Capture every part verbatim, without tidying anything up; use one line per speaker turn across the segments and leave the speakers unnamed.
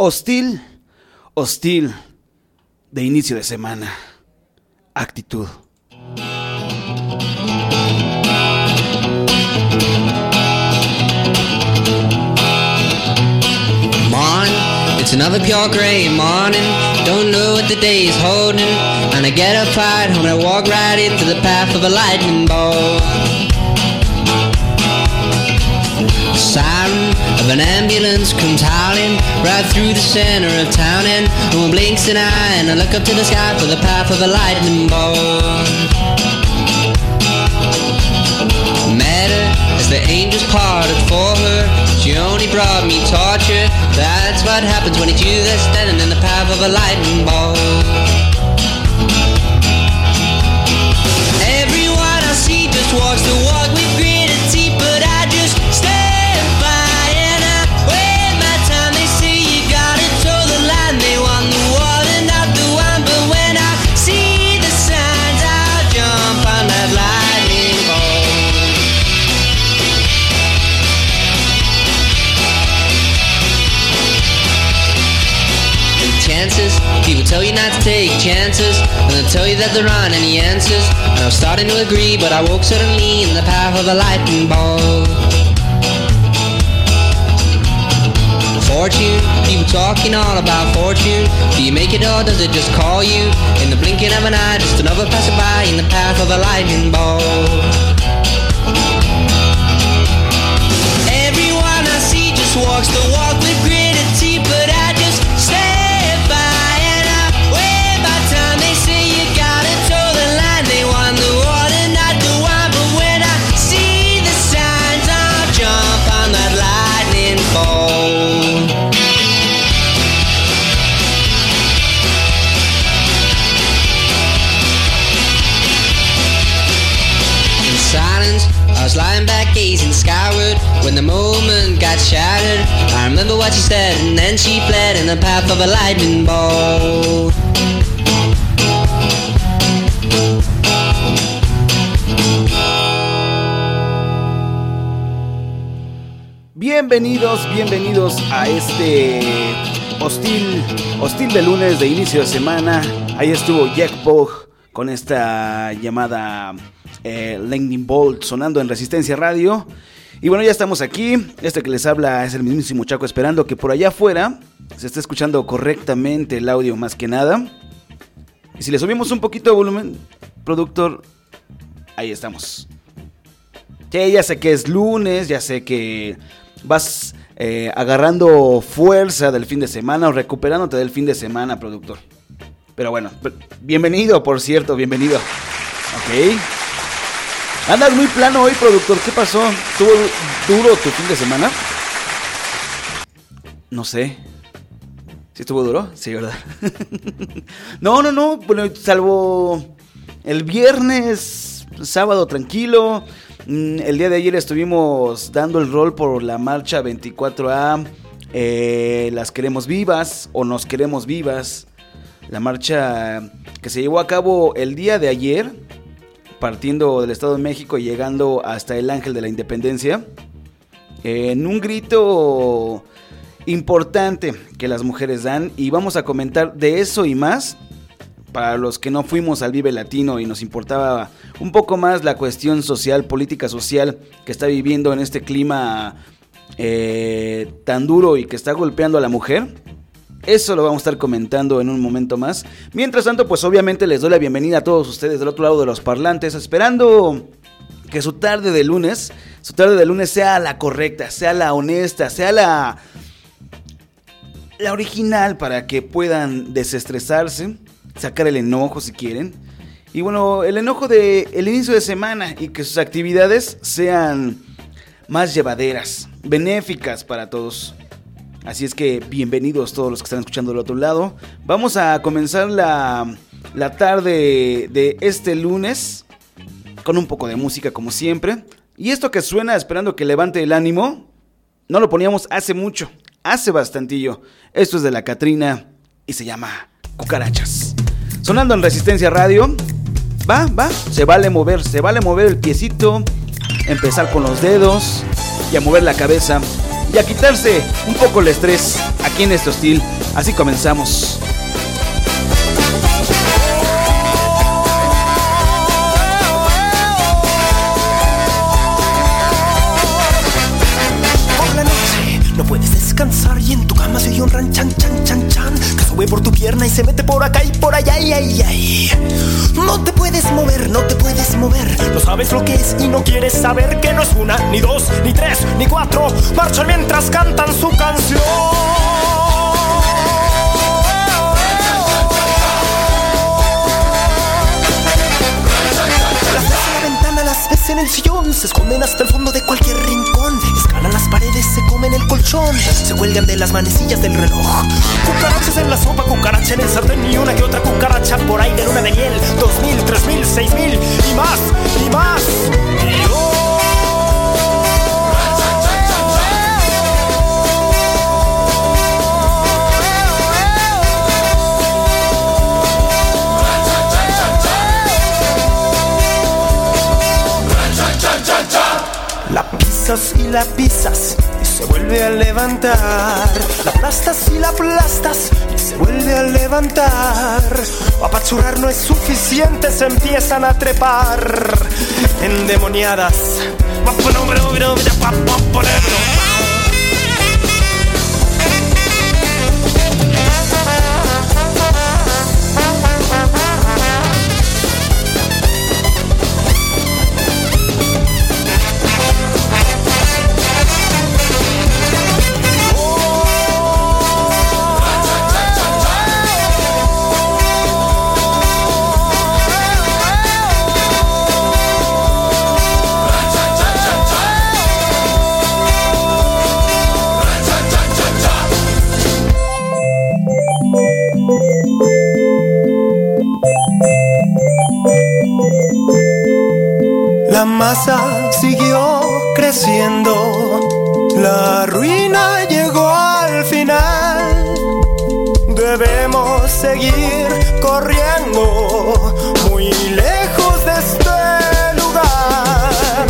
Hostil, hostil de inicio de semana. Actitud.
Morning, it's another pure gray morning. Don't know what the day is holding. And I get up right home and I walk right into the path of a lightning bolt. Siren of an ambulance comes howling right through the center of town, and no one blinks an eye, and I look up to the sky for the path of a lightning bolt. Met her as the angels parted for her. She only brought me torture. That's what happens when it's you that's standing in the path of a lightning bolt. Everyone I see just walks the walk with gritted teeth, but I just stand. People tell you not to take chances, and they'll tell you that there aren't any answers. And I was starting to agree, but I woke suddenly in the path of a lightning bolt. Fortune, people talking all about fortune. Do you make it or does it just call you? In the blinking of an eye, just another passerby in the path of a lightning bolt. Everyone I see just walks the walk with gritted teeth, but I just stand. I was lying back gazing skyward when the moment got shattered. I remember what she said, and then she fled in the path of a lightning bolt.
Bienvenidos, bienvenidos a este hostil, hostil de lunes de inicio de semana. Ahí estuvo Jack Bog con esta llamada eh, Lightning Bolt sonando en Resistencia Radio. Y bueno, ya estamos aquí. Este que les habla es el mismísimo Chaco, esperando que por allá afuera se esté escuchando correctamente el audio más que nada. Y si le subimos un poquito de volumen, productor, ahí estamos. Sí, ya sé que es lunes, ya sé que vas eh, agarrando fuerza del fin de semana o recuperándote del fin de semana, productor. Pero bueno, bienvenido, por cierto, bienvenido. Ok. Andas muy plano hoy, productor. ¿Qué pasó? ¿Estuvo duro tu fin de semana? No sé. ¿Sí estuvo duro? Sí, ¿verdad? No, no, no. Bueno, salvo el viernes, sábado tranquilo. El día de ayer estuvimos dando el rol por la marcha veinticuatro A. Eh, las queremos vivas o nos queremos vivas. La marcha que se llevó a cabo el día de ayer, partiendo del Estado de México y llegando hasta el Ángel de la Independencia, en un grito importante que las mujeres dan, y vamos a comentar de eso y más. Para los que no fuimos al Vive Latino y nos importaba un poco más la cuestión social, política social que está viviendo en este clima eh, tan duro y que está golpeando a la mujer, eso lo vamos a estar comentando en un momento más. Mientras tanto, pues obviamente les doy la bienvenida a todos ustedes del otro lado de los parlantes, esperando que su tarde de lunes, su tarde de lunes sea la correcta, sea la honesta, sea la, la original, para que puedan desestresarse, sacar el enojo si quieren. Y bueno, el enojo de el inicio de semana, y que sus actividades sean más llevaderas, benéficas para todos. Así es que bienvenidos todos los que están escuchando del otro lado. Vamos a comenzar la, la tarde de este lunes con un poco de música como siempre. Y esto que suena, esperando que levante el ánimo, no lo poníamos hace mucho, hace bastantillo. Esto es de la Catrina y se llama Cucarachas. Sonando en Resistencia Radio. Va, va, se vale mover, se vale mover el piecito, empezar con los dedos y a mover la cabeza y a quitarse un poco el estrés aquí en este hostil. Así comenzamos.
No puedes descansar y en tu cama se oye un ran chan chan chan chan que sube por tu pierna y se mete por acá y por allá y ay ay. No te puedes mover, no te puedes mover. No sabes lo que es y no quieres saber que no es una, ni dos, ni tres, ni cuatro. Marchan mientras cantan su canción. Las ves en la ventana, las ves en el sillón, se esconden hasta el fondo de cualquier rincón. Escalan las paredes, se comen el colchón, se cuelgan de las manecillas del reloj. Cucarachas en la sopa, cucaracha en el sartén y una que otra cucaracha por ahí de luna de miel. Dos mil, tres mil, seis mil y más, y más. Y oh. La pisas y la pisas y se vuelve a levantar. La aplastas y la aplastas y se vuelve a levantar. Apachurrar no es suficiente, se empiezan a trepar endemoniadas. La masa siguió creciendo, la ruina llegó al final. Debemos seguir corriendo muy lejos de este lugar.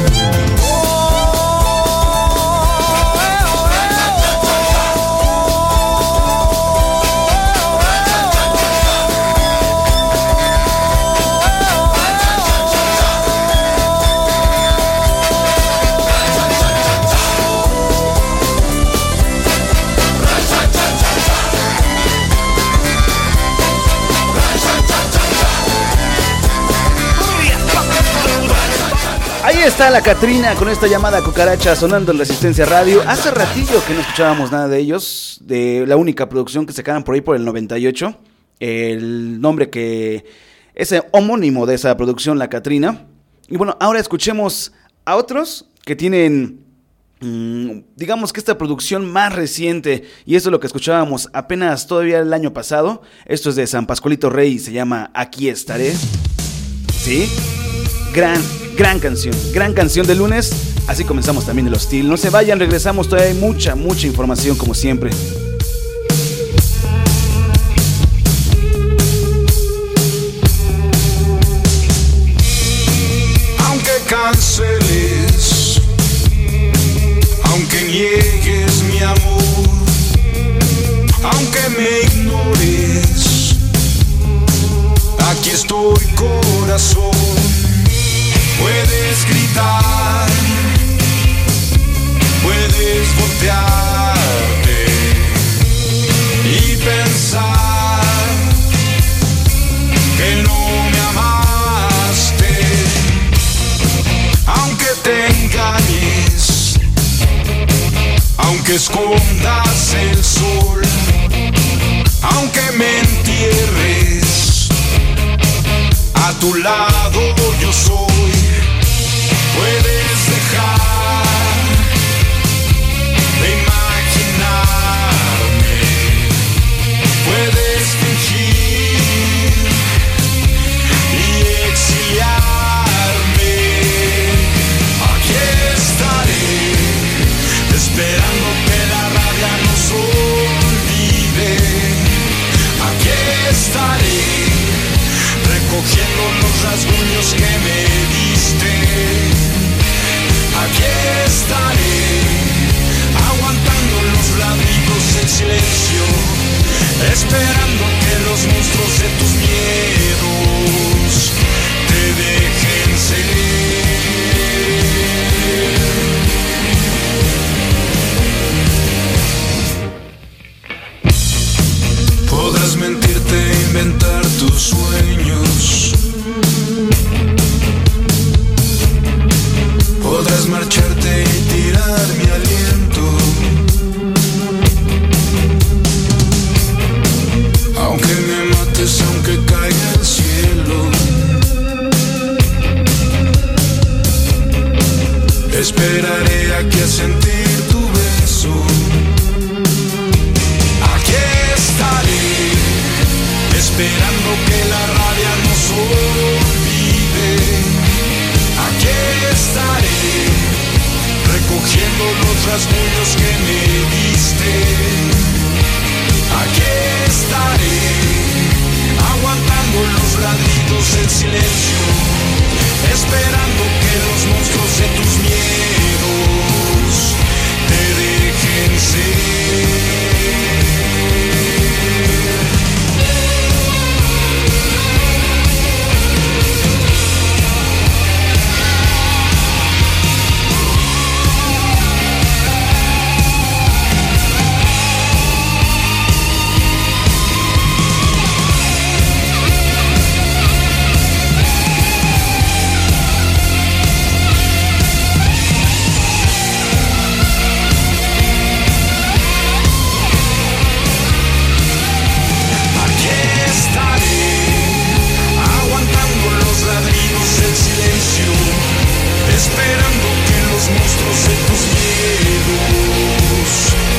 Ahí está la Catrina con esta llamada cucaracha sonando en Resistencia Radio. Hace ratillo que no escuchábamos nada de ellos, de la única producción que sacaron por ahí por el noventa y ocho. El nombre que es homónimo de esa producción, la Catrina. Y bueno, ahora escuchemos a otros que tienen, mmm, digamos que esta producción más reciente. Y esto es lo que escuchábamos apenas todavía el año pasado. Esto es de San Pascualito Rey y se llama Aquí Estaré. ¿Sí? Gran, gran canción, gran canción de lunes. Así comenzamos también el hostil. No se vayan, regresamos, todavía hay mucha, mucha información como siempre.
Aunque canceles, aunque niegues mi amor, aunque me ignores, aquí estoy, corazón. Puedes gritar, puedes voltearte y pensar que no me amaste, aunque te engañes, aunque escondas el sol, aunque me entierres, a tu lado yo soy. Puedes dejar de imaginarme, puedes fingir y exiliarme. Aquí estaré, esperando que la rabia nos olvide. Aquí estaré, recogiendo los rasguños que me rasguños que me diste. Aquí estaré, aguantando los ladridos del silencio, esperando que los monstruos de tus miedos te dejen ser. Esperando que los monstruos de tus miedos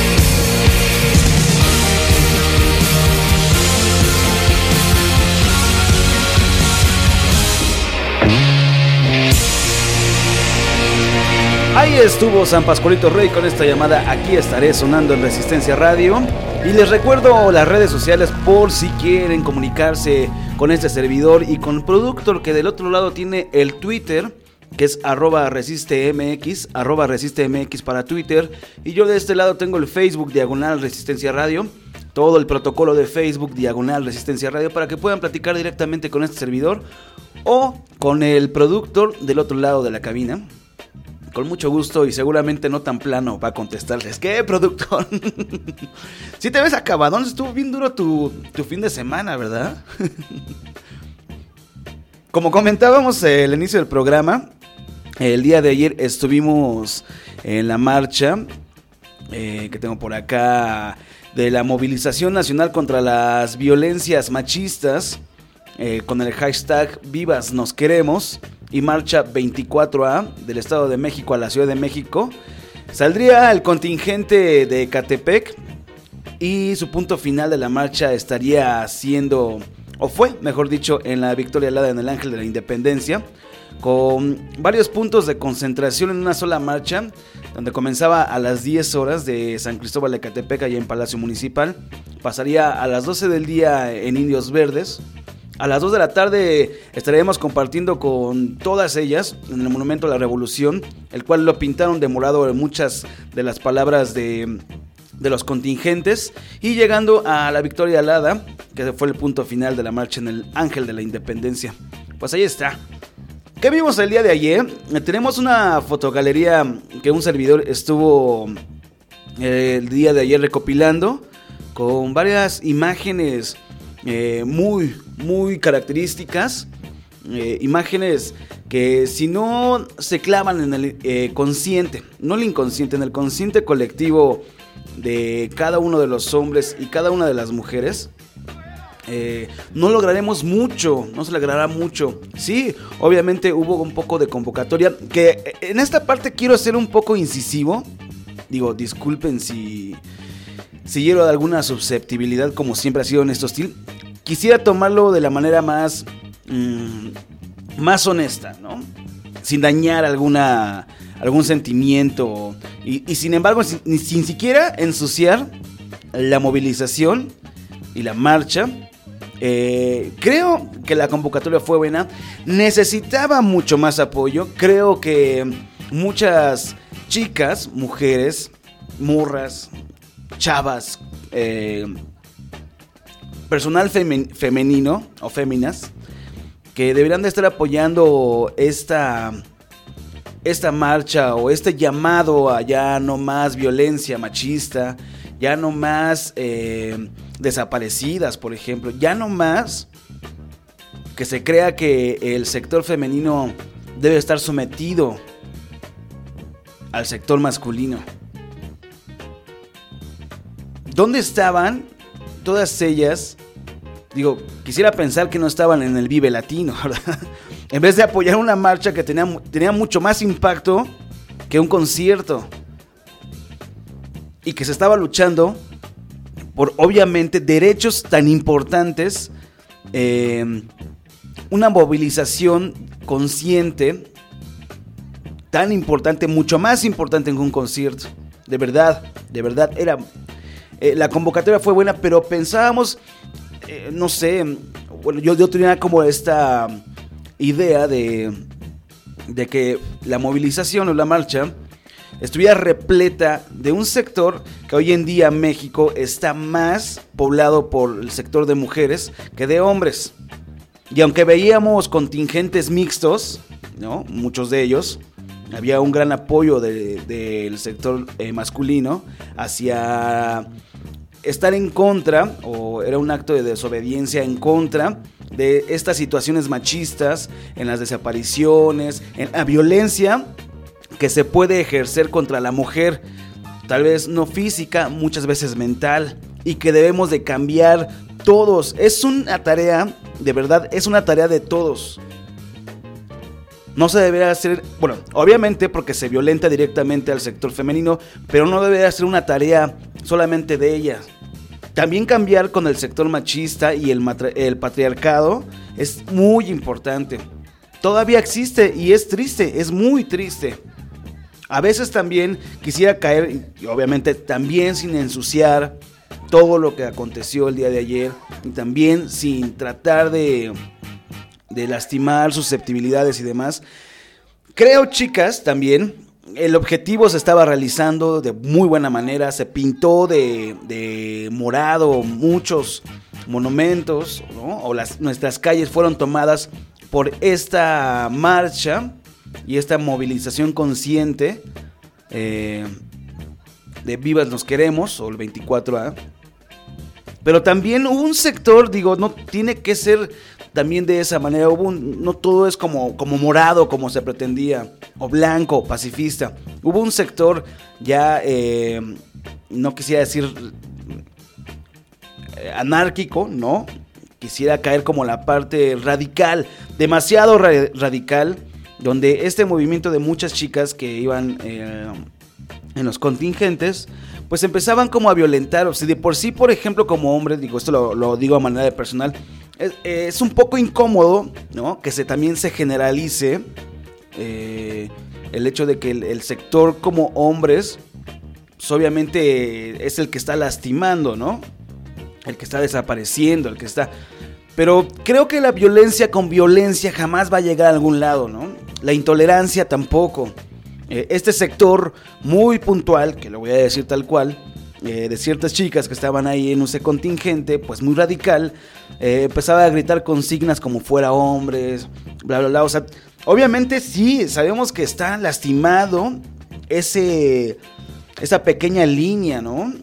Ahí estuvo San Pascualito Rey con esta llamada Aquí estaré, sonando en Resistencia Radio. Y les recuerdo las redes sociales por si quieren comunicarse con este servidor y con Productor, que del otro lado tiene el Twitter, que es arroba resistemx, arroba resistemx para Twitter. Y yo de este lado tengo el Facebook diagonal Resistencia Radio, todo el protocolo de Facebook diagonal Resistencia Radio, para que puedan platicar directamente con este servidor o con el Productor del otro lado de la cabina. Con mucho gusto y seguramente no tan plano va a contestarles. ¿Qué, productor? Si te ves acabadón, estuvo bien duro tu, tu fin de semana, ¿verdad? Como comentábamos al inicio del programa, el día de ayer estuvimos en la marcha eh, que tengo por acá de la movilización nacional contra las violencias machistas, eh, con el hashtag Vivas Nos Queremos y marcha veinticuatro A del Estado de México a la Ciudad de México. Saldría el contingente de Ecatepec y su punto final de la marcha estaría siendo, o fue, mejor dicho, en la Victoria Alada en el Ángel de la Independencia, con varios puntos de concentración en una sola marcha, donde comenzaba a las diez horas de San Cristóbal de Ecatepec, allá en Palacio Municipal, pasaría a las doce del día en Indios Verdes. A las dos de la tarde estaremos compartiendo con todas ellas en el Monumento a la Revolución, el cual lo pintaron de morado en muchas de las palabras de, de los contingentes, y llegando a la Victoria Alada, que fue el punto final de la marcha en el Ángel de la Independencia. Pues ahí está. ¿Qué vimos el día de ayer? Tenemos una fotogalería que un servidor estuvo eh, el día de ayer recopilando, con varias imágenes Eh, muy, muy características, eh, imágenes que si no se clavan en el eh, consciente, no el inconsciente, en el consciente colectivo de cada uno de los hombres y cada una de las mujeres, eh, no lograremos mucho, no se logrará mucho. Sí, obviamente hubo un poco de convocatoria, que en esta parte quiero ser un poco incisivo, digo, disculpen si... si hiero de alguna susceptibilidad, como siempre ha sido en este hostil. Quisiera tomarlo de la manera más mmm, más honesta, ¿no? Sin dañar alguna algún sentimiento y, y sin embargo sin, sin siquiera ensuciar la movilización y la marcha. Eh, creo que la convocatoria fue buena. Necesitaba mucho más apoyo. Creo que muchas chicas, mujeres, morras, chavas, eh, personal femen, femenino o féminas, que deberían de estar apoyando esta, esta marcha o este llamado a ya no más violencia machista, ya no más eh, desaparecidas, por ejemplo, ya no más que se crea que el sector femenino debe estar sometido al sector masculino. ¿Dónde estaban todas ellas? Digo, quisiera pensar que no estaban en el Vive Latino, ¿verdad? En vez de apoyar una marcha que tenía, tenía mucho más impacto que un concierto. Y que se estaba luchando por, obviamente, derechos tan importantes. Eh, una movilización consciente tan importante, mucho más importante que un concierto. de verdad, de verdad, era... Eh, la convocatoria fue buena, pero pensábamos, eh, no sé, bueno, yo, yo tenía como esta idea de, de que la movilización o la marcha estuviera repleta de un sector que hoy en día México está más poblado por el sector de mujeres que de hombres. Y aunque veíamos contingentes mixtos, ¿no? Muchos de ellos, había un gran apoyo de, de, del sector eh, masculino hacia estar en contra, o era un acto de desobediencia en contra de estas situaciones machistas, en las desapariciones, en la violencia que se puede ejercer contra la mujer, tal vez no física, muchas veces mental, y que debemos de cambiar todos. Es una tarea, de verdad, es una tarea de todos. No se debería hacer, bueno, obviamente porque se violenta directamente al sector femenino, pero no debería ser una tarea solamente de ellas. También cambiar con el sector machista y el, matri- el patriarcado es muy importante. Todavía existe y es triste, es muy triste. A veces también quisiera caer, y obviamente también sin ensuciar todo lo que aconteció el día de ayer, y también sin tratar de... de lastimar susceptibilidades y demás. Creo, chicas, también el objetivo se estaba realizando de muy buena manera. Se pintó de, de morado muchos monumentos, ¿no? O las, nuestras calles fueron tomadas por esta marcha y esta movilización consciente eh, de Vivas Nos Queremos, o el veinticuatro A. Pero también hubo un sector, digo, no tiene que ser también de esa manera. Hubo un, no todo es como, como morado, como se pretendía, o blanco, pacifista. Hubo un sector ya, eh, no quisiera decir eh, anárquico, ¿no? Quisiera caer como la parte radical, demasiado ra- radical, donde este movimiento de muchas chicas que iban eh, en los contingentes, pues empezaban como a violentar. O sea, de por sí, por ejemplo, como hombre, digo, esto lo, lo digo a manera de personal, es, es un poco incómodo, ¿no? Que se, también se generalice eh, el hecho de que el, el sector como hombres, pues obviamente es el que está lastimando, ¿no? El que está desapareciendo, el que está... Pero creo que la violencia con violencia jamás va a llegar a algún lado, ¿no? La intolerancia tampoco. Este sector muy puntual, que lo voy a decir tal cual, eh, de ciertas chicas que estaban ahí en ese contingente, pues muy radical, eh, empezaba a gritar consignas como fuera hombres, bla, bla, bla. O sea, obviamente sí, sabemos que está lastimado ese, esa pequeña línea, ¿no?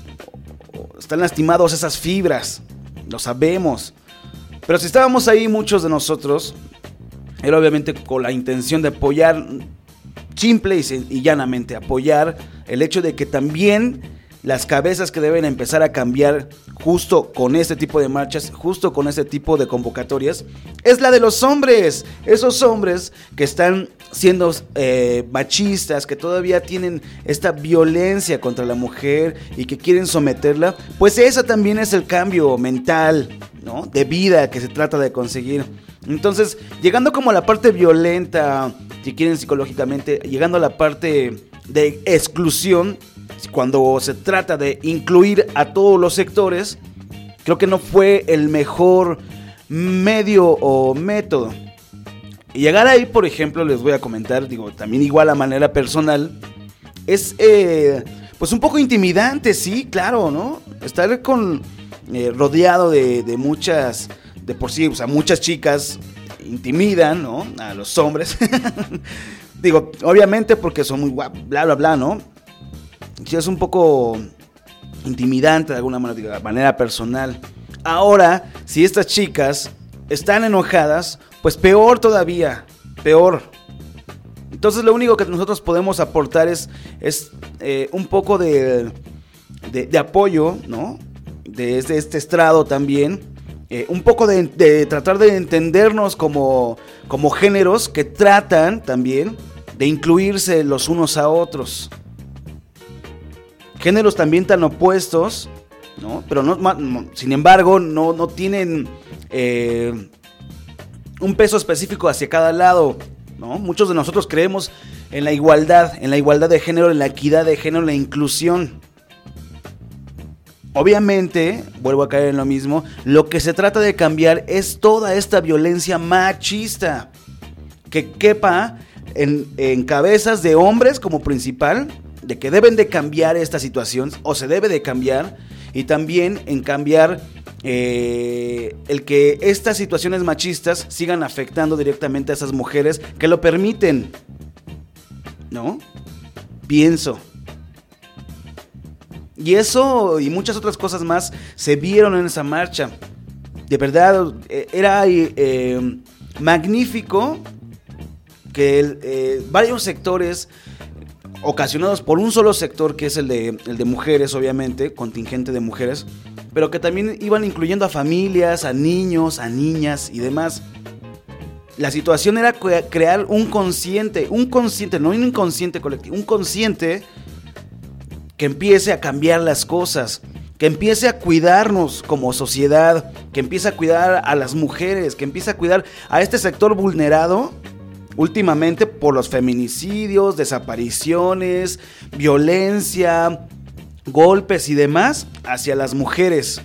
Están lastimados esas fibras, lo sabemos. Pero si estábamos ahí muchos de nosotros, era obviamente con la intención de apoyar... simple y llanamente apoyar el hecho de que también las cabezas que deben empezar a cambiar justo con este tipo de marchas, justo con este tipo de convocatorias, es la de los hombres. Esos hombres que están siendo eh, machistas, que todavía tienen esta violencia contra la mujer y que quieren someterla, pues ese también es el cambio mental, ¿no? De vida que se trata de conseguir. Entonces, llegando como a la parte violenta, si quieren psicológicamente, llegando a la parte de exclusión, cuando se trata de incluir a todos los sectores, creo que no fue el mejor medio o método. Y llegar ahí, por ejemplo, les voy a comentar, digo, también igual a manera personal, es eh, pues un poco intimidante, sí, claro, ¿no? Estar con eh, rodeado de, de muchas... de por sí, o sea, muchas chicas intimidan, ¿no? A los hombres. Digo, obviamente porque son muy guapos, bla, bla, bla, ¿no? Sí, es un poco intimidante de alguna manera, de manera personal. Ahora, si estas chicas están enojadas, pues peor todavía, peor. Entonces lo único que nosotros podemos aportar es, es eh, un poco de, de, de apoyo, ¿no? Desde este estrado también. Eh, un poco de, de tratar de entendernos como, como géneros que tratan también de incluirse los unos a otros. Géneros también tan opuestos, ¿no? Pero no, no, sin embargo no, no tienen eh, un peso específico hacia cada lado, ¿no? Muchos de nosotros creemos en la igualdad, en la igualdad de género, en la equidad de género, en la inclusión. Obviamente, vuelvo a caer en lo mismo, lo que se trata de cambiar es toda esta violencia machista que quepa en, en cabezas de hombres como principal, de que deben de cambiar esta situación o se debe de cambiar, y también en cambiar eh, el que estas situaciones machistas sigan afectando directamente a esas mujeres que lo permiten, ¿no? Pienso. Y eso y muchas otras cosas más se vieron en esa marcha. De verdad, era eh, magnífico que el, eh, varios sectores, ocasionados por un solo sector, que es el de, el de mujeres, obviamente, contingente de mujeres, pero que también iban incluyendo a familias, a niños, a niñas y demás. La situación era crear un consciente, un consciente, no un inconsciente colectivo, un consciente que empiece a cambiar las cosas, que empiece a cuidarnos como sociedad, que empiece a cuidar a las mujeres, que empiece a cuidar a este sector vulnerado últimamente por los feminicidios, desapariciones, violencia, golpes y demás hacia las mujeres.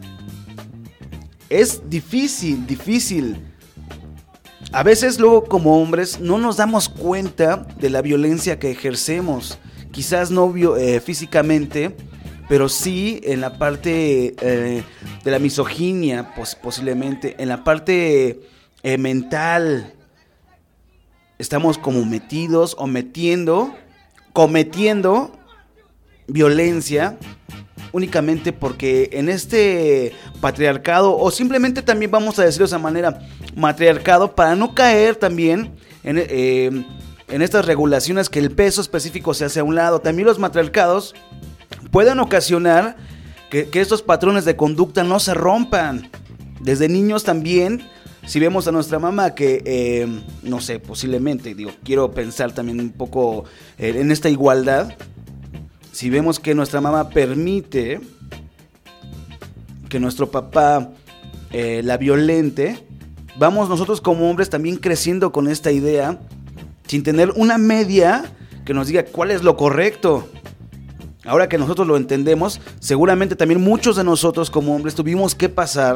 Es difícil, difícil. A veces luego como hombres no nos damos cuenta de la violencia que ejercemos. Quizás no eh, físicamente, pero sí en la parte eh, de la misoginia, pos- posiblemente, en la parte eh, mental. Estamos como metidos o metiendo, cometiendo violencia únicamente porque en este patriarcado, o simplemente también vamos a decirlo de esa manera, matriarcado, para no caer también en... Eh, en estas regulaciones que el peso específico se hace a un lado. También los matriarcados pueden ocasionar que, que estos patrones de conducta no se rompan. Desde niños también, si vemos a nuestra mamá que, eh, no sé, posiblemente, digo, quiero pensar también un poco eh, en esta igualdad. Si vemos que nuestra mamá permite que nuestro papá eh, la violente, vamos nosotros como hombres también creciendo con esta idea, sin tener una media que nos diga cuál es lo correcto. Ahora que nosotros lo entendemos, seguramente también muchos de nosotros como hombres tuvimos que pasar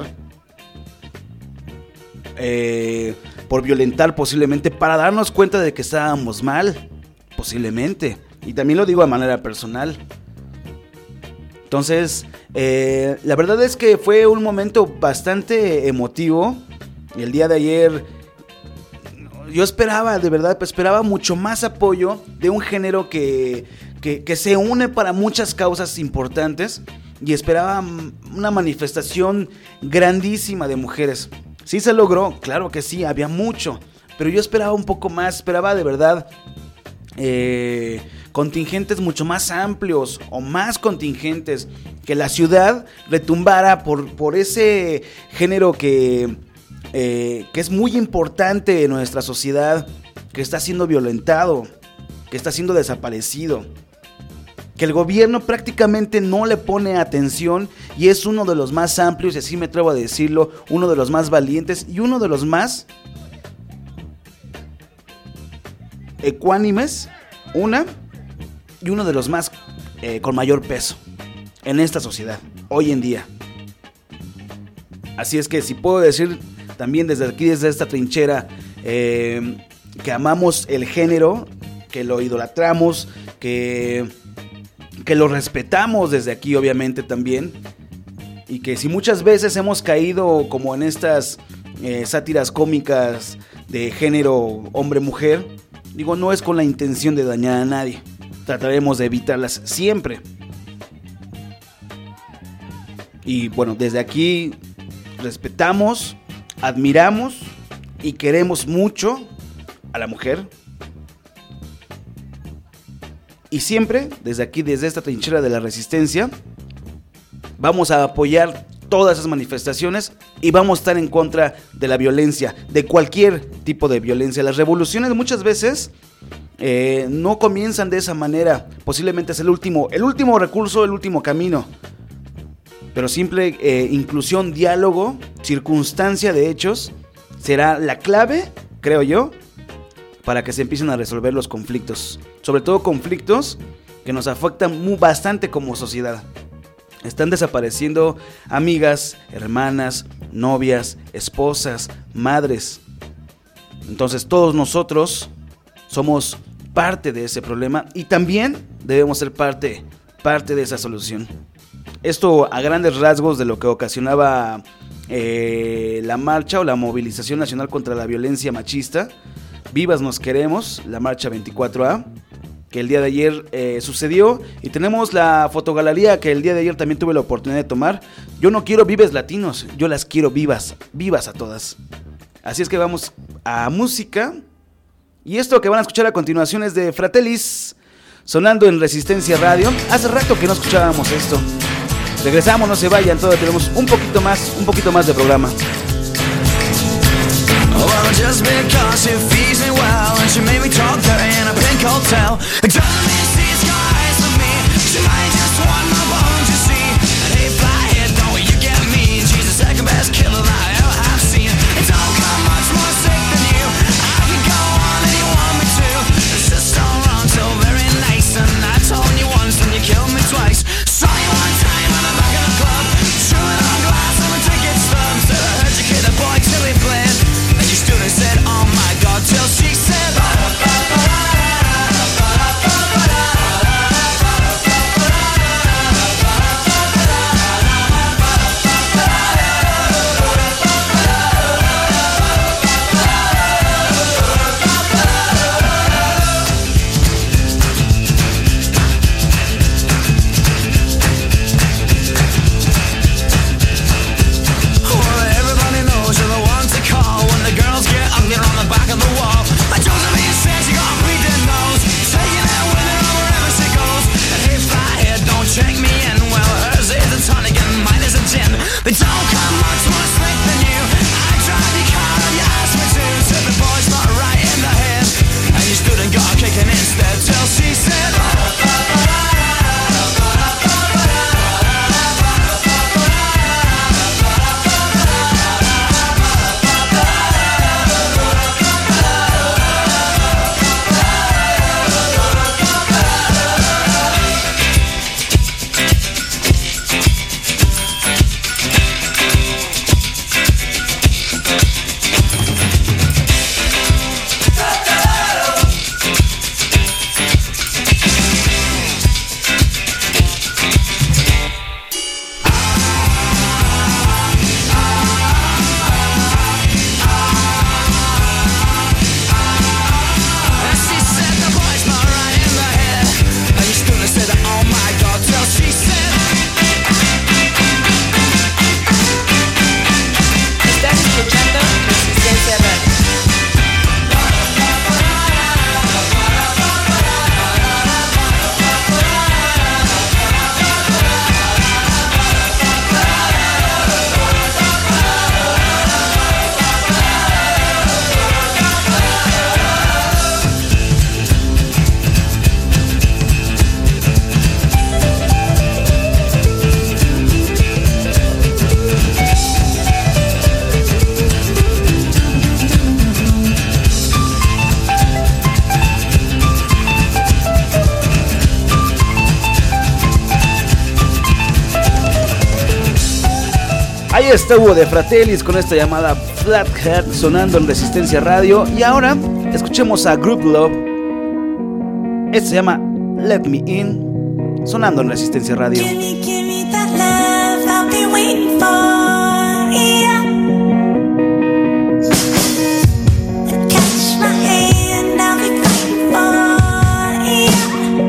eh, por violentar posiblemente para darnos cuenta de que estábamos mal, posiblemente. Y también lo digo de manera personal. Entonces, eh, la verdad es que fue un momento bastante emotivo. El día de ayer... Yo esperaba, de verdad, esperaba mucho más apoyo de un género que, que, que se une para muchas causas importantes, y esperaba una manifestación grandísima de mujeres. Sí se logró, claro que sí, había mucho, pero yo esperaba un poco más, esperaba de verdad eh, contingentes mucho más amplios o más contingentes, que la ciudad retumbara por, por ese género que... Eh, que es muy importante en nuestra sociedad, que está siendo violentado, que está siendo desaparecido, que el gobierno prácticamente no le pone atención, y es uno de los más amplios, y así me atrevo a decirlo, uno de los más valientes y uno de los más ecuánimes, una, y uno de los más eh, con mayor peso en esta sociedad, hoy en día. Así es que si puedo decir... También desde aquí, desde esta trinchera, eh, que amamos el género, que lo idolatramos, que, que lo respetamos desde aquí, obviamente, también. Y que si muchas veces hemos caído como en estas eh, sátiras cómicas de género hombre-mujer, digo, no es con la intención de dañar a nadie. Trataremos de evitarlas siempre. Y bueno, desde aquí respetamos, admiramos y queremos mucho a la mujer. Y siempre, desde aquí, desde esta trinchera de la resistencia, vamos a apoyar todas esas manifestaciones y vamos a estar en contra de la violencia, de cualquier tipo de violencia. Las revoluciones muchas veces eh, no comienzan de esa manera. Posiblemente es el último, el último recurso, el último camino. Pero simple eh, inclusión, diálogo, circunstancia de hechos será la clave, creo yo, para que se empiecen a resolver los conflictos, sobre todo conflictos que nos afectan muy, bastante como sociedad. Están desapareciendo amigas, hermanas, novias, esposas, madres. Entonces todos nosotros somos parte de ese problema y también debemos ser parte, parte de esa solución. Esto a grandes rasgos de lo que ocasionaba eh, la marcha o la movilización nacional contra la violencia machista. Vivas nos queremos, la marcha veinticuatro A, que el día de ayer eh, sucedió, y tenemos la fotogalería que el día de ayer también tuve la oportunidad de tomar. Yo no quiero vives latinos, yo las quiero vivas, vivas a todas. Así es que vamos a música, y esto que van a escuchar a continuación es de Fratellis, sonando en Resistencia Radio. Hace rato que no escuchábamos esto. Regresamos, no se vayan, todavía tenemos un poquito más, un poquito más de programa.
Well, just because she feeds me well and she made me talk dirty in a pink hotel, it doesn't mean she's got eyes for me. She might just want my bones, you see. And hey, flyhead, don't you get me? She's the second best killer that I ever have seen. It don't come much more sick than you. I can go on and you want me to. It's just all wrong, so very nice. And I told you once and you killed me twice. Saw you one time on the back of the club, chewing on glass and a ticket stub. Said I heard you kid a boy till he bled. You stood and said, oh my God, till she said, but don't come much more slick than you. I drive you car and you asked me to. Said the boy's not right in the head, and you stood and got a kicking instead till she said,
ahí estuvo de Fratellis con esta llamada Flathead sonando en Resistencia Radio. Y ahora escuchemos a Group Love. Esto se llama Let Me In, sonando en Resistencia Radio.
Give me, give me that love I've been waiting for, yeah. Catch my hand, I'll be fighting for, yeah.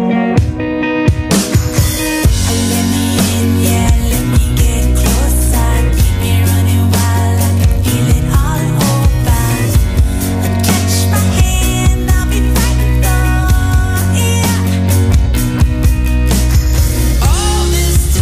Let me in, yeah, let me get closer. Keep me running wild, I can feel it all over. Catch my hand, I'll be fighting for, yeah. All this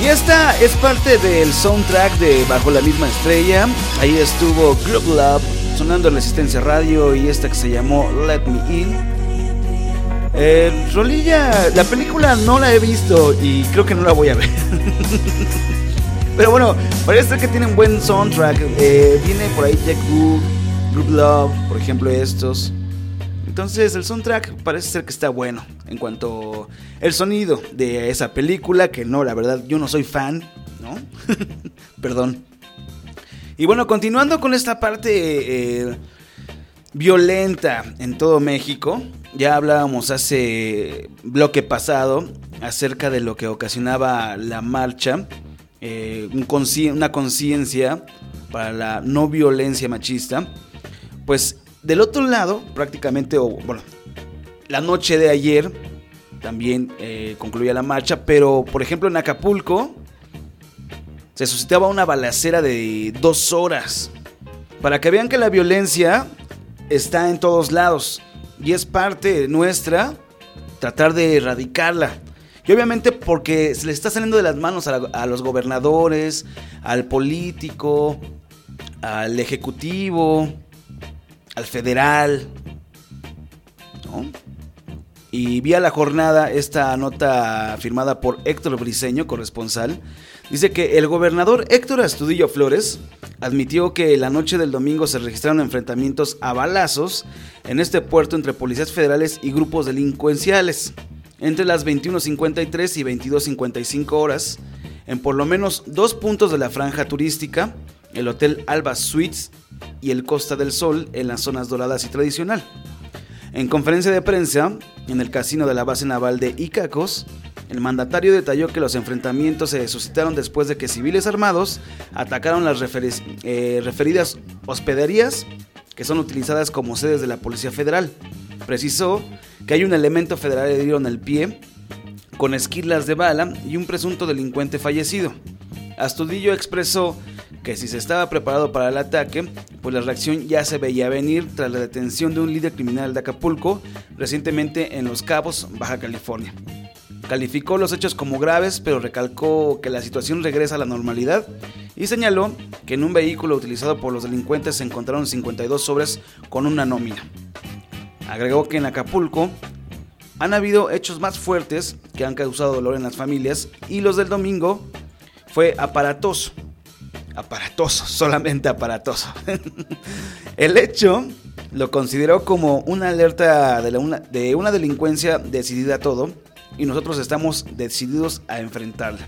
esta es parte del soundtrack de Bajo la Misma Estrella. Ahí estuvo Groove Lab sonando en Resistencia Radio y esta que se llamó Let Me In. Eh, Rolilla, la película no la he visto y creo que no la voy a ver. Pero bueno, parece que tiene un buen soundtrack. Eh, viene por ahí Jack Wood, Groove Love, por ejemplo, estos. Entonces el soundtrack parece ser que está bueno en cuanto al sonido de esa película, que no, la verdad, yo no soy fan, ¿no? Perdón. Y bueno, continuando con esta parte eh, violenta en todo México, ya hablábamos hace bloque pasado acerca de lo que ocasionaba la marcha, eh, un consci- una conciencia para la no violencia machista. Pues del otro lado, prácticamente, o bueno, la noche de ayer también eh, concluía la marcha, pero por ejemplo en Acapulco se suscitaba una balacera de dos horas. Para que vean que la violencia está en todos lados y es parte nuestra tratar de erradicarla. Y obviamente porque se le está saliendo de las manos a, la, a los gobernadores, al político, al ejecutivo, al federal, ¿no? Y vía La Jornada, esta nota firmada por Héctor Briceño, corresponsal, dice que el gobernador Héctor Astudillo Flores admitió que la noche del domingo se registraron enfrentamientos a balazos en este puerto entre policías federales y grupos delincuenciales entre las veintiuno cincuenta y tres y veintidós cincuenta y cinco horas en por lo menos dos puntos de la franja turística, el Hotel Alba Suites y el Costa del Sol en las zonas doradas y tradicional. En conferencia de prensa en el casino de la base naval de Icacos, el mandatario detalló que los enfrentamientos se suscitaron después de que civiles armados atacaron las referi- eh, referidas hospederías que son utilizadas como sedes de la Policía Federal. Precisó que hay un elemento federal herido en el pie con esquirlas de bala y un presunto delincuente fallecido. Astudillo expresó que si se estaba preparado para el ataque, pues la reacción ya se veía venir tras la detención de un líder criminal de Acapulco recientemente en Los Cabos, Baja California. Calificó los hechos como graves, pero recalcó que la situación regresa a la normalidad y señaló que en un vehículo utilizado por los delincuentes se encontraron cincuenta y dos sobres con una nómina. Agregó que en Acapulco han habido hechos más fuertes que han causado dolor en las familias y los del domingo fue aparatoso. Aparatoso, solamente aparatoso. El hecho lo consideró como una alerta de, la una, de una delincuencia decidida a todo y nosotros estamos decididos a enfrentarla.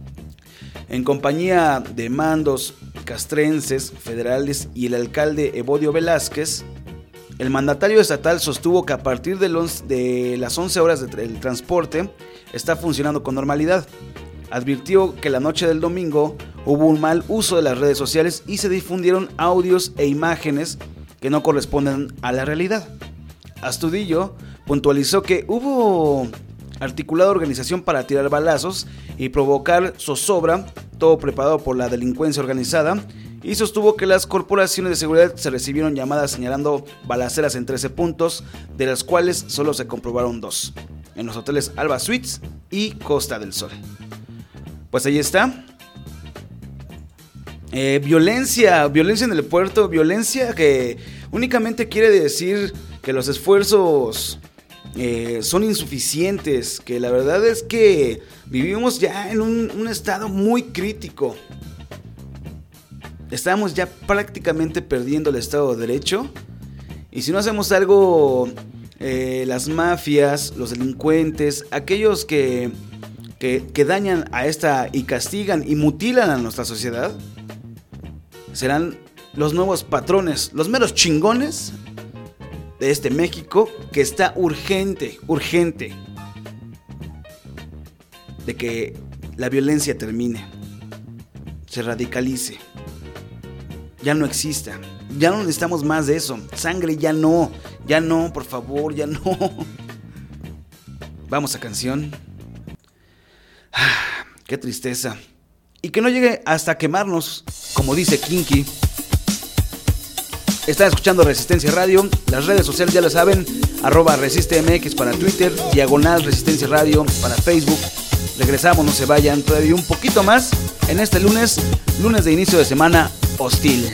En compañía de mandos castrenses, federales y el alcalde Evodio Velázquez, el mandatario estatal sostuvo que a partir de, los, de las once horas del transporte está funcionando con normalidad. Advirtió que la noche del domingo hubo un mal uso de las redes sociales y se difundieron audios e imágenes que no corresponden a la realidad. Astudillo puntualizó que hubo articulada organización para tirar balazos y provocar zozobra, todo preparado por la delincuencia organizada, y sostuvo que las corporaciones de seguridad se recibieron llamadas señalando balaceras en trece puntos, de las cuales solo se comprobaron dos, en los hoteles Alba Suites y Costa del Sol. Pues ahí está. Eh, violencia, violencia en el puerto, violencia que únicamente quiere decir que los esfuerzos eh, son insuficientes, que la verdad es que vivimos ya en un, un estado muy crítico. Estamos ya prácticamente perdiendo el Estado de Derecho y si no hacemos algo, eh, las mafias, los delincuentes, aquellos que, que, que dañan a esta y castigan y mutilan a nuestra sociedad, serán los nuevos patrones, los meros chingones de este México que está urgente, urgente de que la violencia termine, se radicalice, ya no exista, ya no necesitamos más de eso, sangre ya no, ya no, por favor, ya no. Vamos a canción. Ah, qué tristeza. Y que no llegue hasta quemarnos, como dice Kinky. Están escuchando Resistencia Radio. Las redes sociales ya lo saben. Arroba ResisteMX para Twitter. Diagonal Resistencia Radio para Facebook. Regresamos, no se vayan, todavía un poquito más en este lunes, lunes de inicio de semana hostil.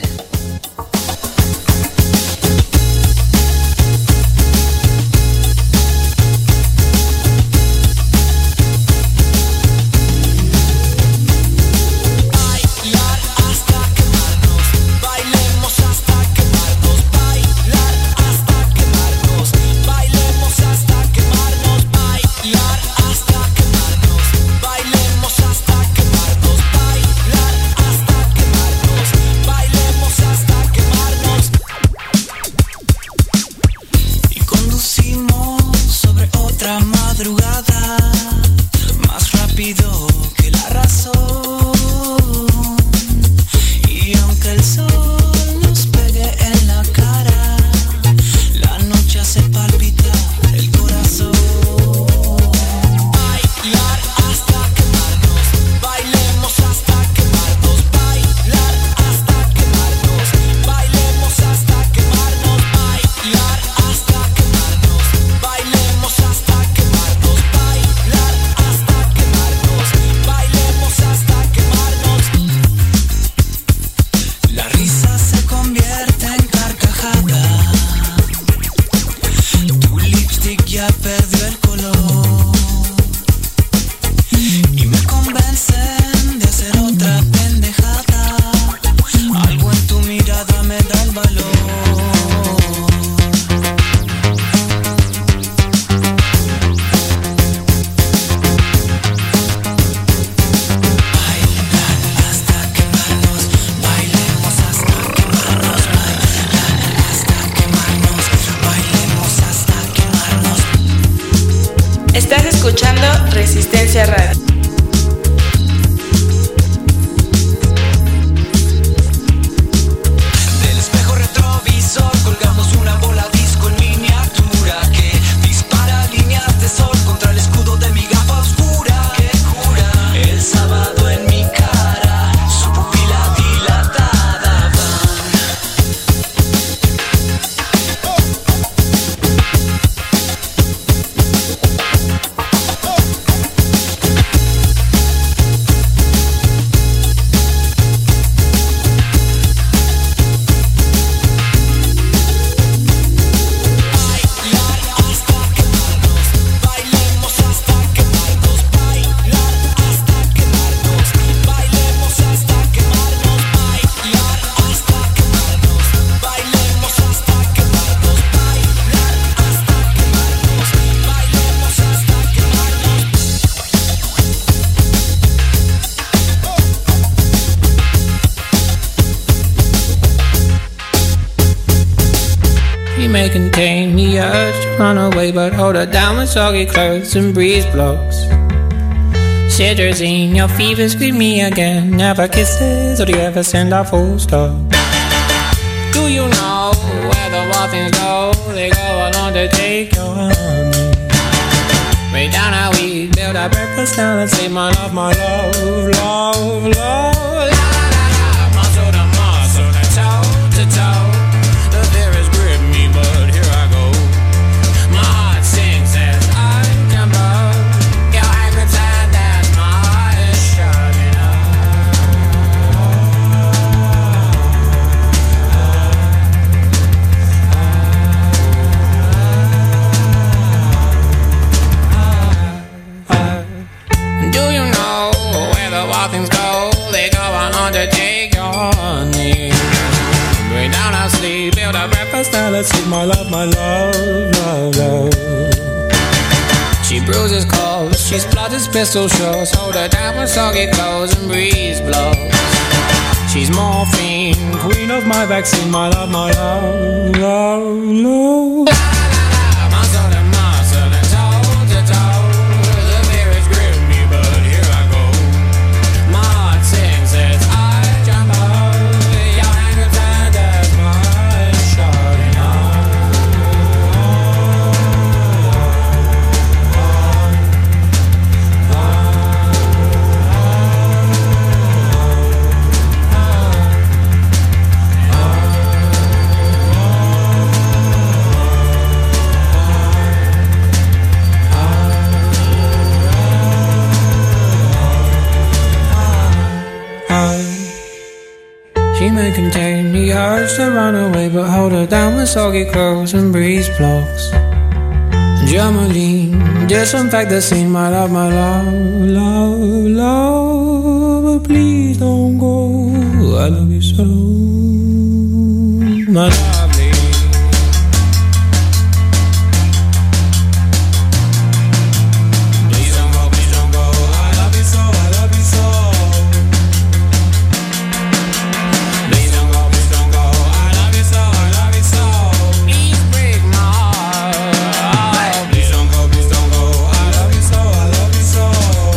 Resistencia Radio.
Del espejo retrovisor colgamos una bola disco en miniatura que dispara líneas de sol contra el escudo de mi gafa oscura. Que cura el sábado en mi cara, su pupila dilatada
may contain the urge to run away, but hold her down with soggy clothes and breeze blocks. Cetirizine, your fever, scream me again. Never kisses, or do you ever send a full stop? Do you know where the wild things go? They go along to take your honey. Way down how we build our breakfast down and say my love, my love, love, love. La la la la, muscle to muscle, to toe to toe. The fear has gripped me, but here I go. My heart sings as I jump up. Your hand pretend that my heart is shutting up. Do you know where the wild things go? They go on undertake your honey. Bring down our sleep, build a breakfast, now let's eat my love, my love, love, love. She bruises clothes, she splutters pistol shots. Hold her down with soggy clothes and breeze blows. She's morphine, queen of my vaccine, my love, my love, love, love. urge to run away, but hold her down with soggy clothes and breeze blocks. Germaline, disinfect the scene, my love, my love, love, love, but please don't go. I love you so, my lovely. Please don't go, please don't go. I love you so, I love you so. Please don't go, please don't go. I love you so, I love you so. Please break my heart. Please don't go, please don't go. I love you so, I love you so.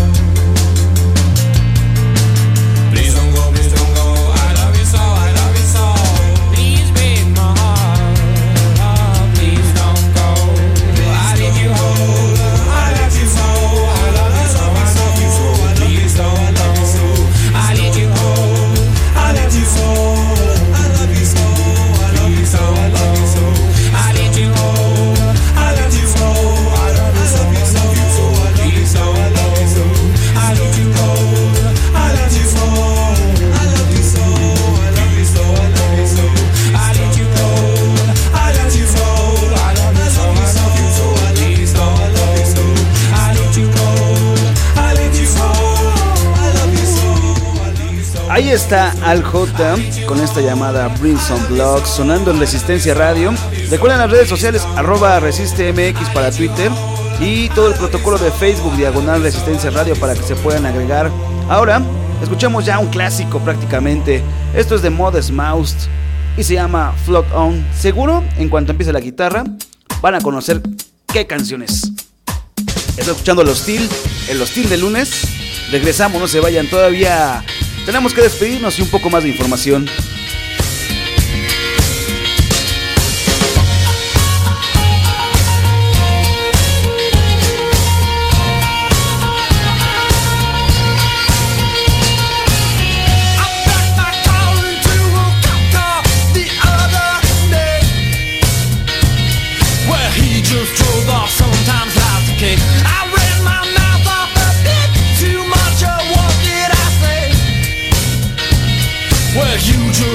Please don't go, please don't go. I love you so, I love you so. Please break my heart. Please don't go. I need you hold. I love you so. I love you so. I love you so. Please don't go. I need you hold. I love you so. I love you so. I love you so. I love you so. I need you hold. I love you so. I love you so. I love you so. Please don't go. I need you hold. I love you so. I love you so. I love you so. I love you so. I need you hold. I love you so. I love you so. I love you so. Please don't go. I need you hold. I love you so. I love you so. I love you so.
Ahí está Al J con esta llamada Bring Some Blocks sonando en Resistencia Radio. Recuerden las redes sociales arroba resistemx para Twitter y todo el protocolo de Facebook diagonal Resistencia Radio para que se puedan agregar. Ahora escuchamos ya un clásico prácticamente. Esto es de Modest Mouse y se llama Float On. Seguro en cuanto empiece la guitarra van a conocer qué canciones. Estoy escuchando el Hostil, el Hostil de lunes. Regresamos, no se vayan todavía. Tenemos que despedirnos y un poco más de información.
You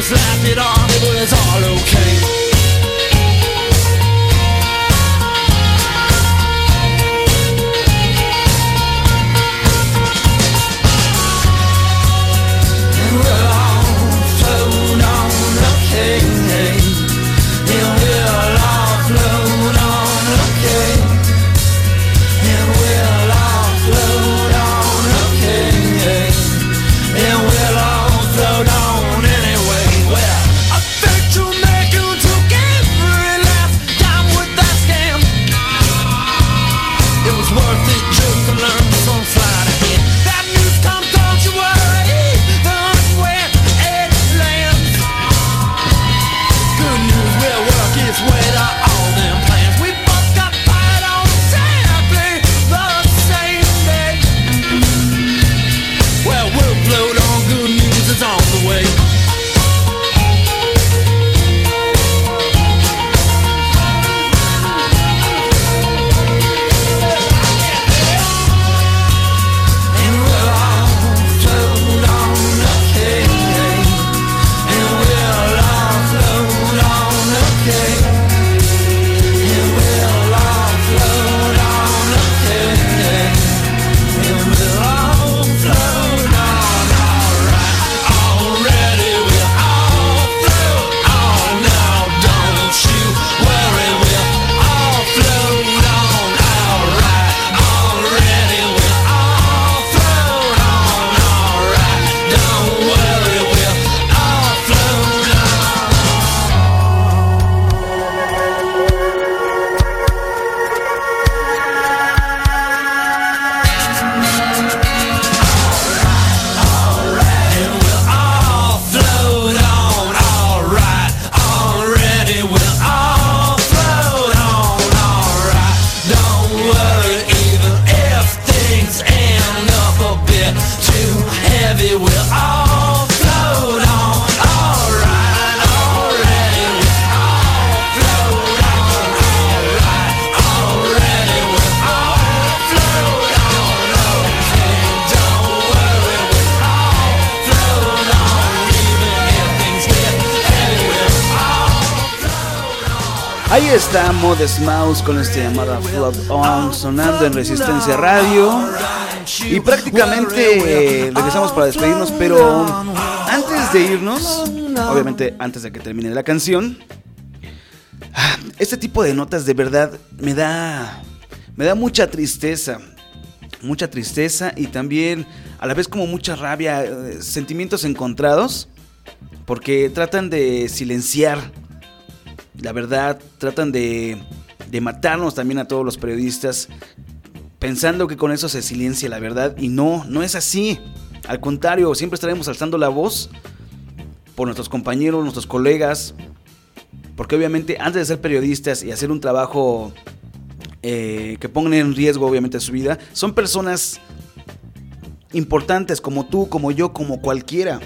Ahí está Modest Mouse con esta llamada Flood On sonando en Resistencia Radio. Y prácticamente eh, regresamos para despedirnos, pero antes de irnos, obviamente antes de que termine la canción, este tipo de notas de verdad me da, me da mucha tristeza. Mucha tristeza y también a la vez como mucha rabia, eh, sentimientos encontrados, porque tratan de silenciar la verdad, tratan de, de matarnos también a todos los periodistas, pensando que con eso se silencia la verdad, y no, no es así. Al contrario, siempre estaremos alzando la voz por nuestros compañeros, nuestros colegas, porque obviamente antes de ser periodistas y hacer un trabajo eh, que pongan en riesgo obviamente su vida, son personas importantes como tú, como yo, como cualquiera.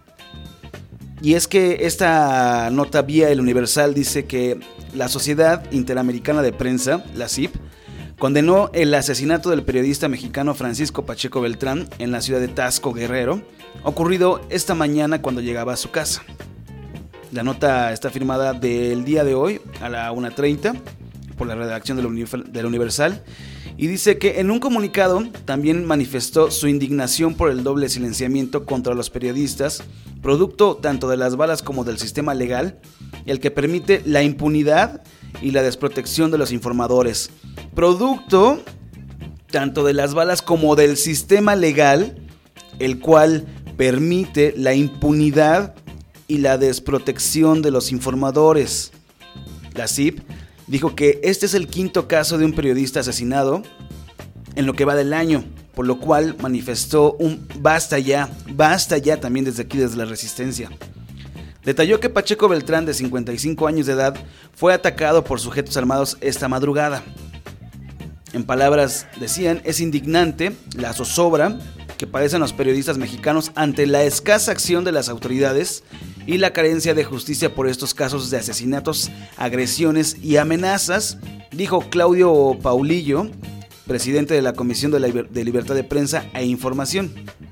Y es que esta nota vía El Universal dice que la Sociedad Interamericana de Prensa, la C I P, condenó el asesinato del periodista mexicano Francisco Pacheco Beltrán en la ciudad de Taxco, Guerrero, ocurrido esta mañana cuando llegaba a su casa. La nota está firmada del día de hoy a la una treinta por la redacción del Universal y dice que en un comunicado también manifestó su indignación por el doble silenciamiento contra los periodistas, producto tanto de las balas como del sistema legal, el que permite la impunidad y la desprotección de los informadores. Producto tanto de las balas como del sistema legal, el cual permite la impunidad y la desprotección de los informadores. La C I P dijo que este es el quinto caso de un periodista asesinado en lo que va del año, por lo cual manifestó un basta ya, basta ya también desde aquí, desde la Resistencia. Detalló que Pacheco Beltrán, de cincuenta y cinco años de edad, fue atacado por sujetos armados esta madrugada. En palabras, decían, es indignante la zozobra que padecen los periodistas mexicanos ante la escasa acción de las autoridades y la carencia de justicia por estos casos de asesinatos, agresiones y amenazas, dijo Claudio Paulillo, presidente de la Comisión de, la Liber- de Libertad de Prensa e Información.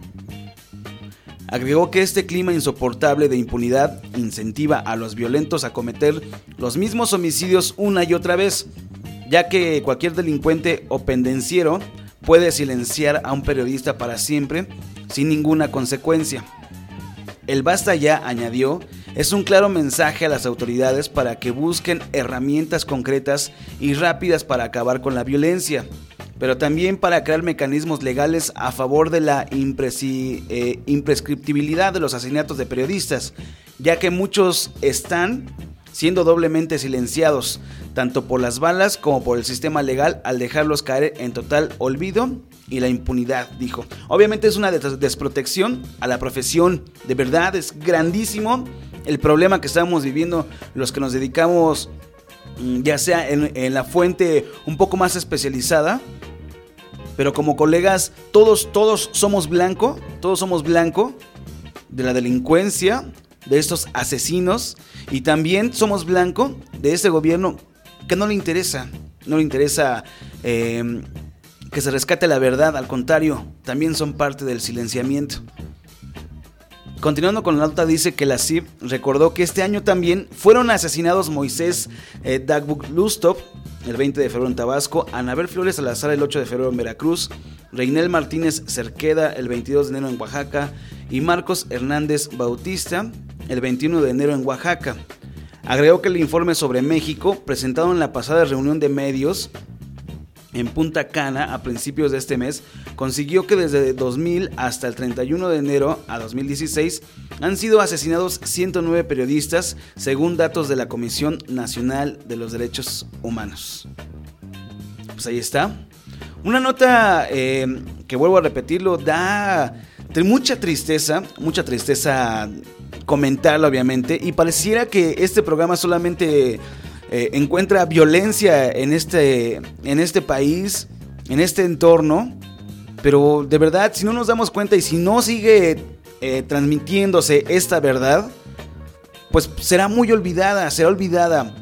Agregó que este clima insoportable de impunidad incentiva a los violentos a cometer los mismos homicidios una y otra vez, ya que cualquier delincuente o pendenciero puede silenciar a un periodista para siempre sin ninguna consecuencia. El basta ya, añadió, es un claro mensaje a las autoridades para que busquen herramientas concretas y rápidas para acabar con la violencia, pero también para crear mecanismos legales a favor de la impresi- eh, imprescriptibilidad de los asesinatos de periodistas, ya que muchos están siendo doblemente silenciados, tanto por las balas como por el sistema legal, al dejarlos caer en total olvido y la impunidad, dijo. Obviamente es una des- desprotección a la profesión, de verdad es grandísimo el problema que estamos viviendo los que nos dedicamos, ya sea en, en la fuente un poco más especializada, pero como colegas todos, todos somos blanco, todos somos blanco de la delincuencia, de estos asesinos, y también somos blanco de este gobierno que no le interesa, no le interesa eh, que se rescate la verdad, al contrario, también son parte del silenciamiento. Continuando con la nota, dice que la C I P recordó que este año también fueron asesinados Moisés eh, Dagbuk Lustov el veinte de febrero en Tabasco, Anabel Flores Salazar el ocho de febrero en Veracruz, Reinel Martínez Cerqueda el veintidós de enero en Oaxaca y Marcos Hernández Bautista el veintiuno de enero en Oaxaca. Agregó que el informe sobre México, presentado en la pasada reunión de medios en Punta Cana a principios de este mes, consiguió que desde dos mil hasta el treinta y uno de enero a dos mil dieciséis han sido asesinados ciento nueve periodistas, según datos de la Comisión Nacional de los Derechos Humanos. Pues ahí está. Una nota eh, que, vuelvo a repetirlo, da mucha tristeza, mucha tristeza comentarla obviamente, y pareciera que este programa solamente eh, encuentra violencia en este, en este país, en este entorno, pero de verdad, si no nos damos cuenta y si no sigue eh, transmitiéndose esta verdad, pues será muy olvidada, será olvidada.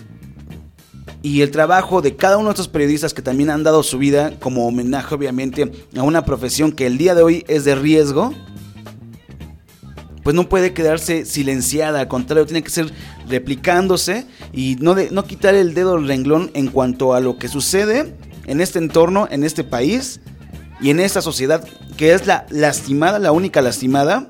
Y el trabajo de cada uno de estos periodistas que también han dado su vida como homenaje obviamente a una profesión que el día de hoy es de riesgo, pues no puede quedarse silenciada, al contrario, tiene que ser replicándose y no, de, no quitar el dedo del renglón en cuanto a lo que sucede en este entorno, en este país y en esta sociedad que es la lastimada, la única lastimada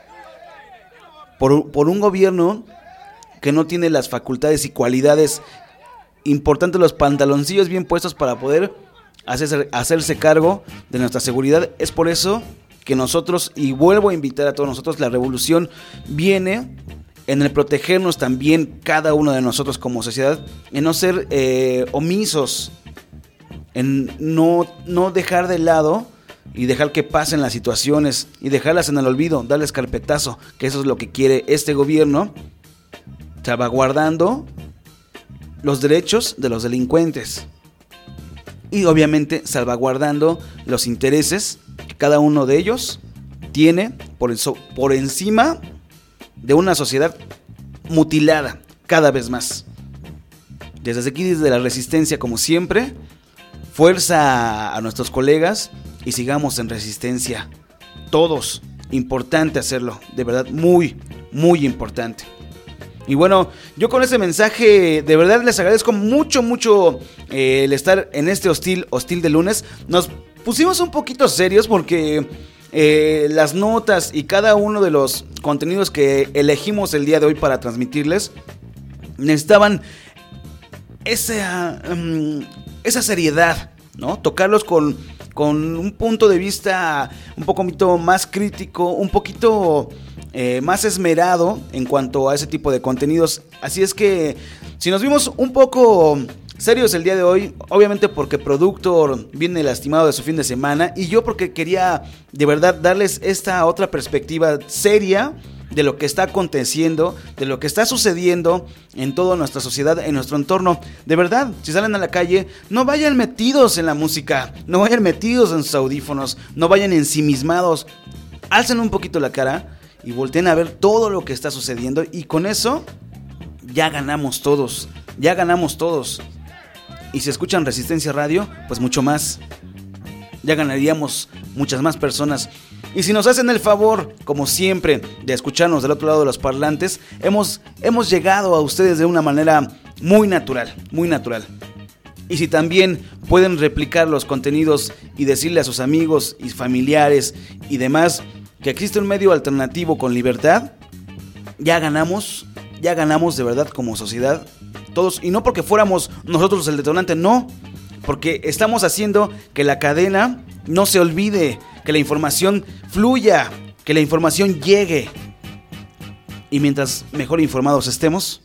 por, por un gobierno que no tiene las facultades y cualidades importantes, los pantaloncillos bien puestos para poder hacerse, hacerse cargo de nuestra seguridad. Es por eso que nosotros, y vuelvo a invitar a todos nosotros, la revolución viene en el protegernos también cada uno de nosotros como sociedad, en no ser eh, omisos, en no, no dejar de lado y dejar que pasen las situaciones y dejarlas en el olvido, darles carpetazo, que eso es lo que quiere este gobierno, salvaguardando los derechos de los delincuentes y obviamente salvaguardando los intereses que cada uno de ellos tiene por, eso, por encima de una sociedad mutilada cada vez más. Desde aquí, desde la resistencia, como siempre, fuerza a nuestros colegas y sigamos en resistencia. Todos, importante hacerlo, de verdad, muy, muy importante. Y bueno, yo con ese mensaje de verdad les agradezco mucho, mucho eh, el estar en este hostil, hostil de lunes. Nos pusimos un poquito serios porque eh, las notas y cada uno de los contenidos que elegimos el día de hoy para transmitirles necesitaban esa, um, esa seriedad, ¿no? Tocarlos con, con un punto de vista un poquito más crítico, un poquito eh, más esmerado en cuanto a ese tipo de contenidos. Así es que si nos vimos un poco serios el día de hoy, obviamente porque Productor viene lastimado de su fin de semana y yo porque quería de verdad darles esta otra perspectiva seria de lo que está aconteciendo, de lo que está sucediendo en toda nuestra sociedad, en nuestro entorno. De verdad, si salen a la calle, no vayan metidos en la música, no vayan metidos en sus audífonos, no vayan ensimismados. Alcen un poquito la cara y volteen a ver todo lo que está sucediendo y con eso ya ganamos todos, ya ganamos todos. Y si escuchan Resistencia Radio, pues mucho más. Ya ganaríamos muchas más personas. Y si nos hacen el favor, como siempre, de escucharnos del otro lado de los parlantes, hemos, hemos llegado a ustedes de una manera muy natural, muy natural. Y si también pueden replicar los contenidos y decirle a sus amigos y familiares y demás que existe un medio alternativo con libertad, ya ganamos, ya ganamos de verdad como sociedad todos. Y no porque fuéramos nosotros el detonante, no, porque estamos haciendo que la cadena no se olvide, que la información fluya, que la información llegue. Y mientras mejor informados estemos,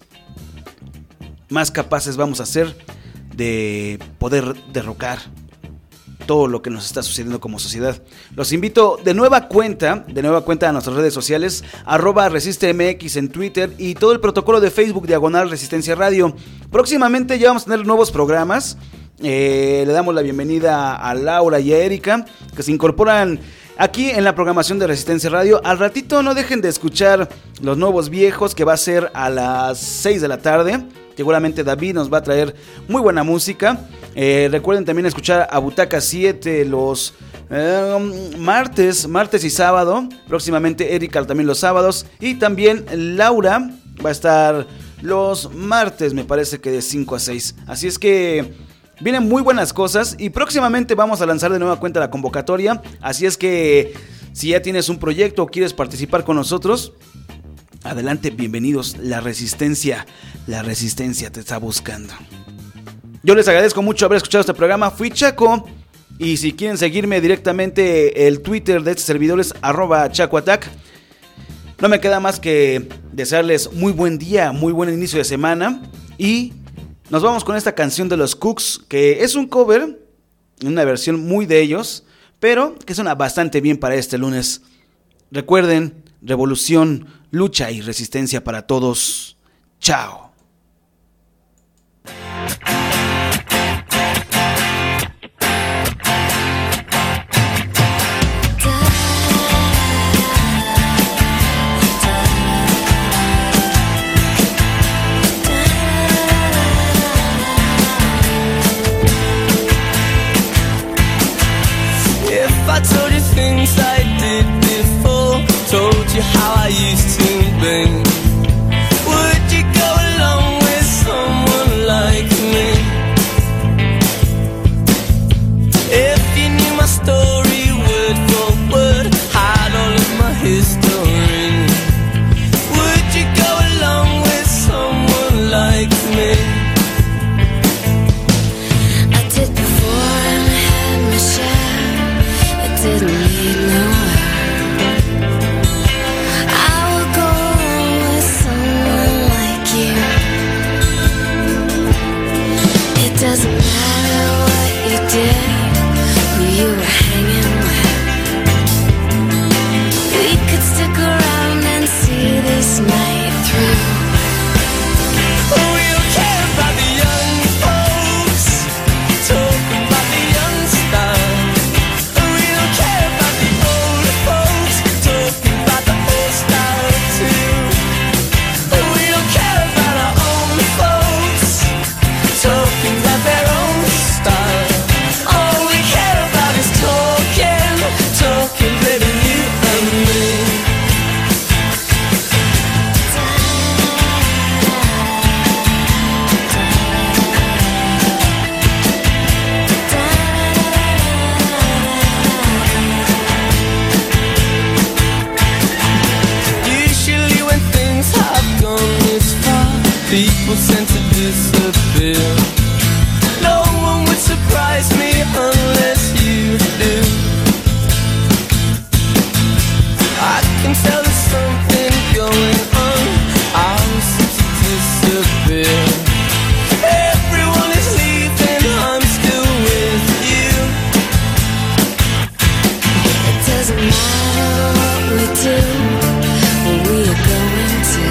más capaces vamos a ser de poder derrocar todo lo que nos está sucediendo como sociedad. Los invito de nueva cuenta, de nueva cuenta a nuestras redes sociales, arroba ResisteMX en Twitter y todo el protocolo de Facebook diagonal Resistencia Radio. Próximamente ya vamos a tener nuevos programas. Eh, le damos la bienvenida a Laura y a Erika, que se incorporan aquí en la programación de Resistencia Radio. Al ratito no dejen de escuchar los nuevos viejos, que va a ser a las seis de la tarde. Seguramente David nos va a traer muy buena música. Eh, recuerden también escuchar a Butaca siete los eh, martes, martes y sábado. Próximamente Erika también los sábados. Y también Laura va a estar los martes, me parece que de cinco a seis. Así es que vienen muy buenas cosas y próximamente vamos a lanzar de nueva cuenta la convocatoria. Así es que si ya tienes un proyecto o quieres participar con nosotros, adelante, bienvenidos. La resistencia, la resistencia te está buscando. Yo les agradezco mucho haber escuchado este programa. Fui Chaco y si quieren seguirme directamente, el Twitter de este servidor es arroba chacoatac. No me queda más que desearles muy buen día, muy buen inicio de semana y nos vamos con esta canción de los Cooks, que es un cover, una versión muy de ellos, pero que suena bastante bien para este lunes. Recuerden, revolución, lucha y resistencia para todos. Chao.
I told you things I did before, told you how I used to be? Would you go along with someone like me? If you knew my story word for word, had all of my history, would you go along with someone like me?
I did before and had my share. It didn't lead nowhere. I will go with someone like you. It doesn't matter what you did, who you were hanging with. We could stick around and see this night through.
We don't care about the young folks talking about the young stars. We don't care about the old folks talking about the old style too. We don't care about our own folks talking about their own style. All we care about is talking, talking, baby, you and me. Usually when things have gone this far, people tend to disappear. No one would surprise me unless you do. I can tell there's something going on. I seem to disappear. Everyone is leaving, I'm still with you.
It doesn't matter what we do, where we are going to.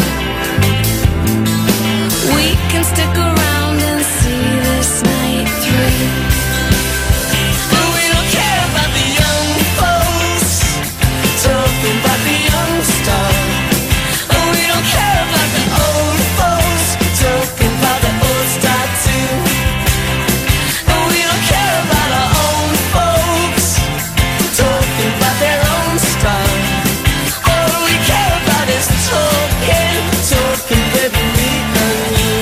We can stick around and see this night through.
But we don't care about the young folks talking about the young stars. And we don't care about the old folks talking about the old star too. And we don't care about our own folks talking about their own style. All we care about is talking, talking, baby, me and you.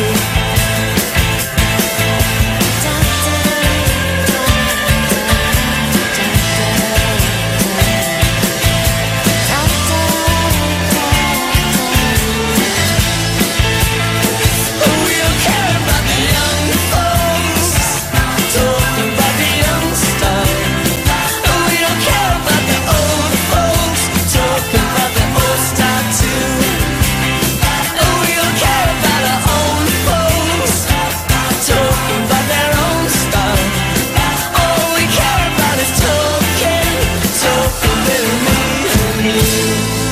We don't care about the young folks talking about the young style. We don't care about the old folks talking about the old style too. We don't care about our own folks talking about their own style. All we care about is talking, talking with me and you.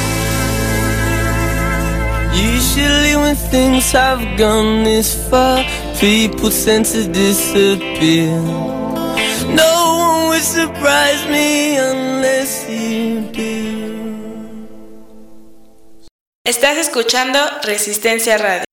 Usually when things have gone this far, people tend to disappear. No one would surprise me unless you do.
Estás escuchando Resistencia Radio.